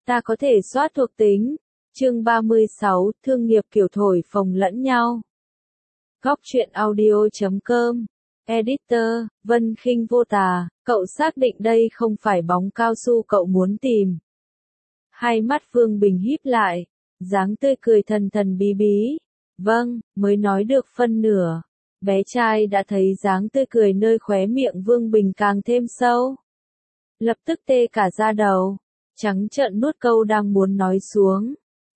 Ta có thể soát thuộc tính. Chương 36, thương nghiệp kiểu thổi phồng lẫn nhau. Góc truyện audio.com. Editor, Vân Khinh Vô Tà, cậu xác định đây không phải bóng cao su cậu muốn tìm. Hai mắt Vương Bình híp lại, dáng tươi cười thần thần bí bí. Vâng, mới nói được phân nửa. Bé trai đã thấy dáng tươi cười nơi khóe miệng Vương Bình càng thêm sâu. Lập tức tê cả da đầu, trắng trợn nuốt câu đang muốn nói xuống.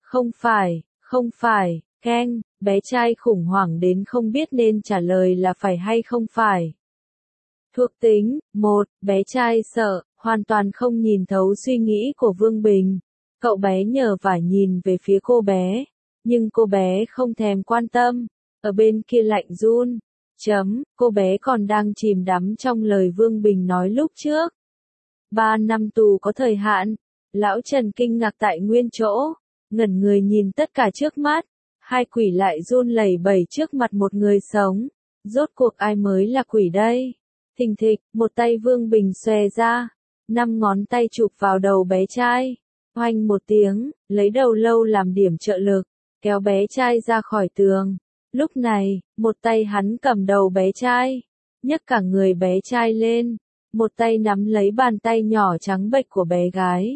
Không phải, Ken, bé trai khủng hoảng đến không biết nên trả lời là phải hay không phải. Thuộc tính, 1, bé trai sợ, hoàn toàn không nhìn thấu suy nghĩ của Vương Bình. Cậu bé nhờ vả nhìn về phía cô bé, nhưng cô bé không thèm quan tâm, ở bên kia lạnh run. Cô bé còn đang chìm đắm trong lời Vương Bình nói lúc trước. 3 năm tù có thời hạn. Lão Trần kinh ngạc tại nguyên chỗ, ngẩn người nhìn tất cả trước mắt. Hai quỷ lại run lẩy bẩy trước mặt một người sống. Rốt cuộc ai mới là quỷ đây? Thình thịch, một tay Vương Bình xòe ra, 5 ngón tay chụp vào đầu bé trai. Oanh một tiếng, lấy đầu lâu làm điểm trợ lực, kéo bé trai ra khỏi tường. Lúc này, một tay hắn cầm đầu bé trai, nhấc cả người bé trai lên, một tay nắm lấy bàn tay nhỏ trắng bệch của bé gái.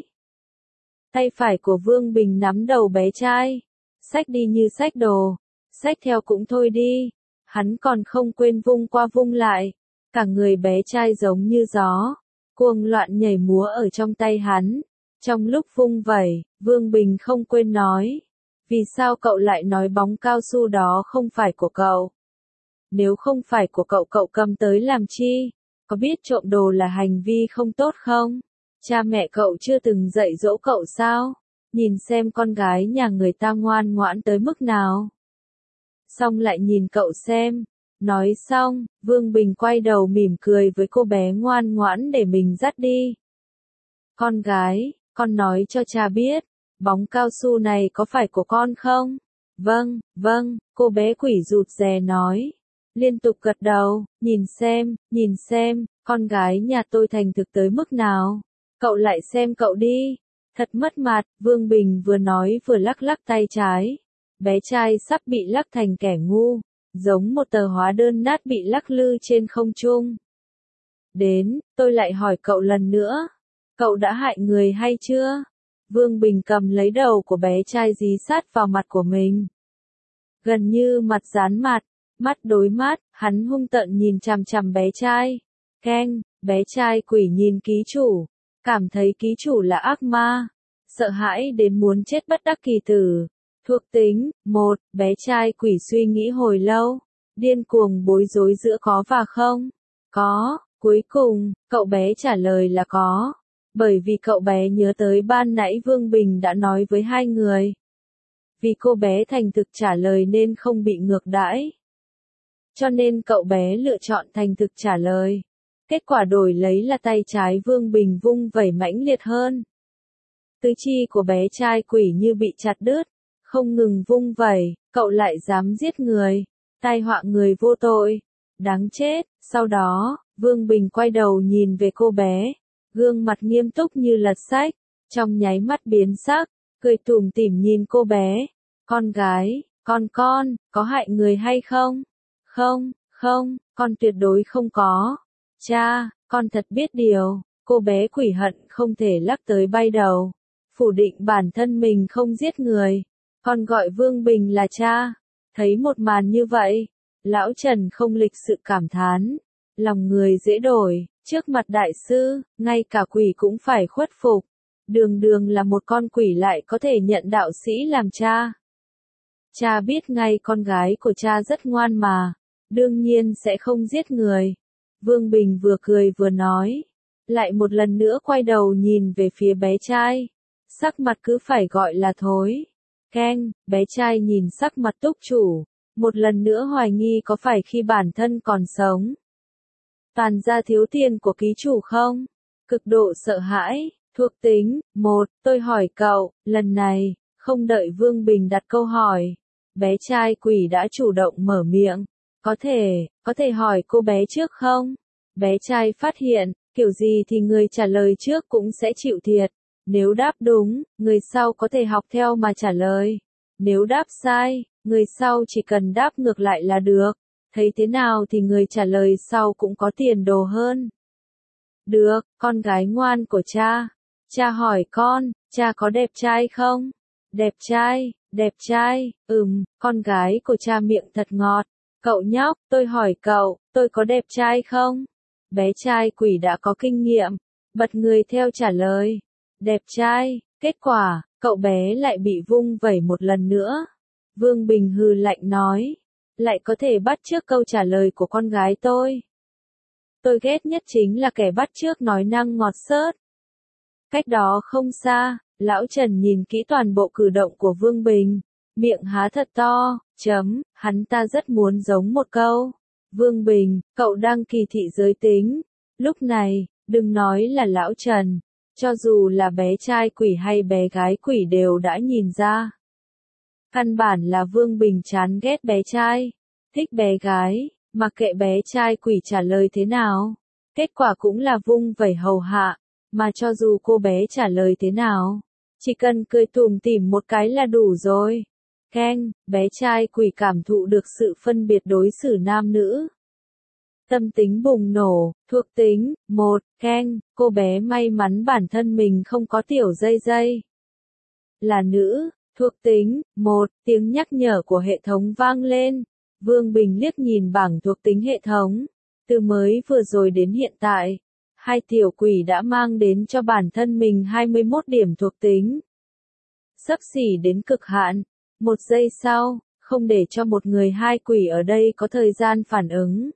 Tay phải của Vương Bình nắm đầu bé trai, xách đi như xách đồ, xách theo cũng thôi đi. Hắn còn không quên vung qua vung lại, cả người bé trai giống như gió, cuồng loạn nhảy múa ở trong tay hắn. Trong lúc vung vẩy, Vương Bình không quên nói, vì sao cậu lại nói bóng cao su đó không phải của cậu? Nếu không phải của cậu, cậu cầm tới làm chi? Có biết trộm đồ là hành vi không tốt không? Cha mẹ cậu chưa từng dạy dỗ cậu sao? Nhìn xem con gái nhà người ta ngoan ngoãn tới mức nào. Xong lại nhìn cậu xem. Nói xong, Vương Bình quay đầu mỉm cười với cô bé ngoan ngoãn để mình dắt đi. Con gái, con nói cho cha biết, bóng cao su này có phải của con không? Vâng, cô bé quỷ rụt rè nói. Liên tục gật đầu, nhìn xem, con gái nhà tôi thành thực tới mức nào. Cậu lại xem cậu đi. Thật mất mặt, Vương Bình vừa nói vừa lắc lắc tay trái. Bé trai sắp bị lắc thành kẻ ngu, giống một tờ hóa đơn nát bị lắc lư trên không trung. Đến, tôi lại hỏi cậu lần nữa. Cậu đã hại người hay chưa? Vương Bình cầm lấy đầu của bé trai dí sát vào mặt của mình. Gần như mặt dán mặt, mắt đối mắt, hắn hung tợn nhìn chằm chằm bé trai. Ken, bé trai quỷ nhìn ký chủ, cảm thấy ký chủ là ác ma, sợ hãi đến muốn chết bất đắc kỳ tử. Thuộc tính, 1, bé trai quỷ suy nghĩ hồi lâu, điên cuồng bối rối giữa có và không. Có, cuối cùng, cậu bé trả lời là có. Bởi vì cậu bé nhớ tới ban nãy Vương Bình đã nói với hai người. Vì cô bé thành thực trả lời nên không bị ngược đãi. Cho nên cậu bé lựa chọn thành thực trả lời. Kết quả đổi lấy là tay trái Vương Bình vung vẩy mãnh liệt hơn. Tứ chi của bé trai quỷ như bị chặt đứt, không ngừng vung vẩy, cậu lại dám giết người, tai họa người vô tội, đáng chết. Sau đó, Vương Bình quay đầu nhìn về cô bé, gương mặt nghiêm túc như lật sách, trong nháy mắt biến sắc, cười tủm tỉm nhìn cô bé. Con gái, con có hại người hay không? Không, con tuyệt đối không có. Cha, con thật biết điều. Cô bé quỷ hận không thể lắc tới bay đầu, phủ định bản thân mình không giết người. Con gọi Vương Bình là cha. Thấy một màn như vậy, lão Trần không lịch sự cảm thán, lòng người dễ đổi, trước mặt đại sư, ngay cả quỷ cũng phải khuất phục. Đường đường là một con quỷ lại có thể nhận đạo sĩ làm cha. Cha biết ngay con gái của cha rất ngoan mà, đương nhiên sẽ không giết người. Vương Bình vừa cười vừa nói, lại một lần nữa quay đầu nhìn về phía bé trai. Sắc mặt cứ phải gọi là thối. Ken, bé trai nhìn sắc mặt túc chủ, một lần nữa hoài nghi có phải khi bản thân còn sống. Toàn ra thiếu tiền của ký chủ không? Cực độ sợ hãi. Thuộc tính, 1, tôi hỏi cậu, lần này, không đợi Vương Bình đặt câu hỏi. Bé trai quỷ đã chủ động mở miệng. Có thể hỏi cô bé trước không? Bé trai phát hiện, kiểu gì thì người trả lời trước cũng sẽ chịu thiệt. Nếu đáp đúng, người sau có thể học theo mà trả lời. Nếu đáp sai, người sau chỉ cần đáp ngược lại là được. Thấy thế nào thì người trả lời sau cũng có tiền đồ hơn. Được, con gái ngoan của cha. Cha hỏi con, cha có đẹp trai không? Đẹp trai, con gái của cha miệng thật ngọt. Cậu nhóc, tôi hỏi cậu, tôi có đẹp trai không? Bé trai quỷ đã có kinh nghiệm, bật người theo trả lời. Đẹp trai, kết quả, cậu bé lại bị vung vẩy một lần nữa. Vương Bình hừ lạnh nói, lại có thể bắt chước câu trả lời của con gái tôi. Tôi ghét nhất chính là kẻ bắt chước nói năng ngọt xớt. Cách đó không xa, Lão Trần nhìn kỹ toàn bộ cử động của Vương Bình, miệng há thật to, hắn ta rất muốn giống một câu. Vương Bình, cậu đang kỳ thị giới tính. Lúc này, đừng nói là Lão Trần, cho dù là bé trai quỷ hay bé gái quỷ đều đã nhìn ra. Căn bản là Vương Bình chán ghét bé trai, thích bé gái, mặc kệ bé trai quỷ trả lời thế nào. Kết quả cũng là vung vẩy hầu hạ, mà cho dù cô bé trả lời thế nào, chỉ cần cười tủm tỉm một cái là đủ rồi. Bé trai quỷ cảm thụ được sự phân biệt đối xử nam nữ. Tâm tính bùng nổ, thuộc tính, 1, cô bé may mắn bản thân mình không có tiểu dây dây. Là nữ, thuộc tính, 1, tiếng nhắc nhở của hệ thống vang lên. Vương Bình liếc nhìn bảng thuộc tính hệ thống. Từ mới vừa rồi đến hiện tại, hai tiểu quỷ đã mang đến cho bản thân mình 21 điểm thuộc tính. Xấp xỉ đến cực hạn. Một giây sau, không để cho một người hai quỷ ở đây có thời gian phản ứng.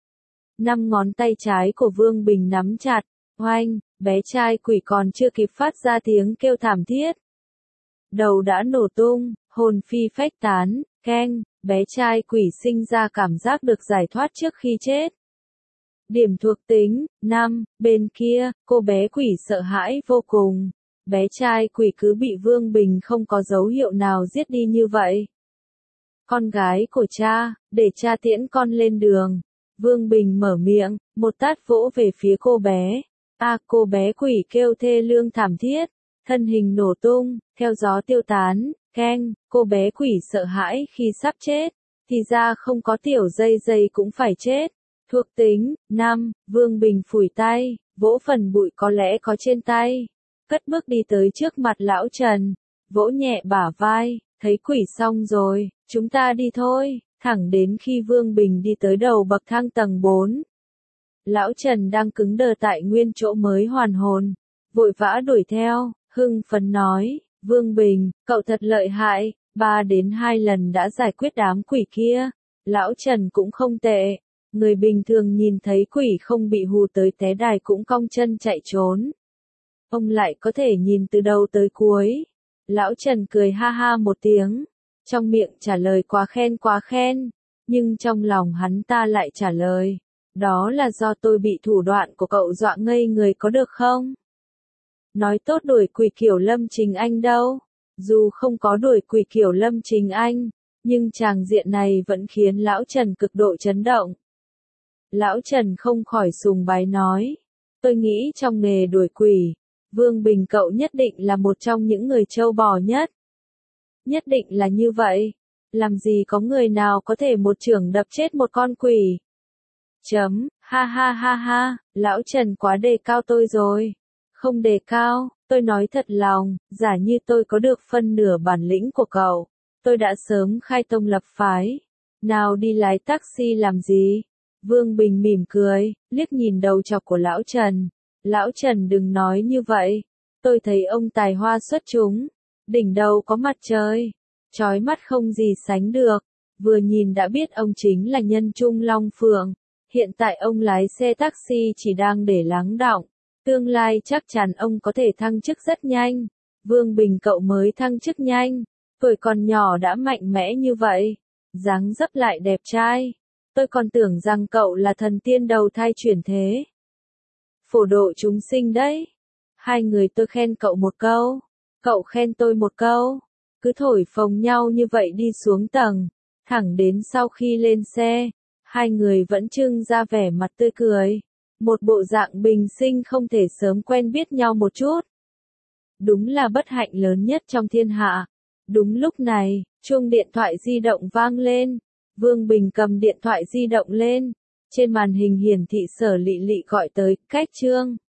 5 ngón tay trái của Vương Bình nắm chặt, oanh, bé trai quỷ còn chưa kịp phát ra tiếng kêu thảm thiết. Đầu đã nổ tung, hồn phi phách tán, bé trai quỷ sinh ra cảm giác được giải thoát trước khi chết. Điểm thuộc tính, 5, bên kia, cô bé quỷ sợ hãi vô cùng. Bé trai quỷ cứ bị Vương Bình không có dấu hiệu nào giết đi như vậy. Con gái của cha, để cha tiễn con lên đường. Vương Bình mở miệng, một tát vỗ về phía cô bé. Cô bé quỷ kêu thê lương thảm thiết, thân hình nổ tung, theo gió tiêu tán, cô bé quỷ sợ hãi khi sắp chết, thì ra không có tiểu dây dây cũng phải chết. Thuộc tính, 5, Vương Bình phủi tay, vỗ phần bụi có lẽ có trên tay. Cất bước đi tới trước mặt Lão Trần, vỗ nhẹ bả vai, thấy quỷ xong rồi, chúng ta đi thôi, thẳng đến khi Vương Bình đi tới đầu bậc thang tầng 4. Lão Trần đang cứng đờ tại nguyên chỗ mới hoàn hồn, vội vã đuổi theo, hưng phấn nói, Vương Bình, cậu thật lợi hại, 3 đến 2 lần đã giải quyết đám quỷ kia. Lão Trần cũng không tệ, người bình thường nhìn thấy quỷ không bị hù tới té đài cũng cong chân chạy trốn. Ông lại có thể nhìn từ đầu tới cuối. Lão Trần cười ha ha một tiếng, trong miệng trả lời quá khen, nhưng trong lòng hắn ta lại trả lời, đó là do tôi bị thủ đoạn của cậu dọa ngây người có được không? Nói tốt đuổi quỷ kiểu Lâm Trình Anh đâu, dù không có đuổi quỷ kiểu Lâm Trình Anh, nhưng tràng diện này vẫn khiến Lão Trần cực độ chấn động. Lão Trần không khỏi sùng bái nói, tôi nghĩ trong nghề đuổi quỷ, Vương Bình cậu nhất định là một trong những người trâu bò nhất. Nhất định là như vậy. Làm gì có người nào có thể một chưởng đập chết một con quỷ. Ha, Lão Trần quá đề cao tôi rồi. Không đề cao, tôi nói thật lòng, giả như tôi có được phân nửa bản lĩnh của cậu, tôi đã sớm khai tông lập phái. Nào đi lái taxi làm gì? Vương Bình mỉm cười, liếc nhìn đầu chọc của Lão Trần. Lão Trần đừng nói như vậy, tôi thấy ông tài hoa xuất chúng, đỉnh đầu có mặt trời, chói mắt không gì sánh được, vừa nhìn đã biết ông chính là nhân trung long phượng, hiện tại ông lái xe taxi chỉ đang để lắng đọng, tương lai chắc chắn ông có thể thăng chức rất nhanh. Vương Bình cậu mới thăng chức nhanh, tuổi còn nhỏ đã mạnh mẽ như vậy, dáng dấp lại đẹp trai, tôi còn tưởng rằng cậu là thần tiên đầu thai chuyển thế. Phổ độ chúng sinh đấy. Hai người tôi khen cậu một câu, cậu khen tôi một câu, cứ thổi phồng nhau như vậy đi xuống tầng, thẳng đến sau khi lên xe, hai người vẫn trưng ra vẻ mặt tươi cười, một bộ dạng bình sinh không thể sớm quen biết nhau một chút. đúng là bất hạnh lớn nhất trong thiên hạ. Đúng lúc này, chuông điện thoại di động vang lên. Vương Bình cầm điện thoại di động lên. Trên màn hình hiển thị Sở Lị Lị gọi tới, cách Trương.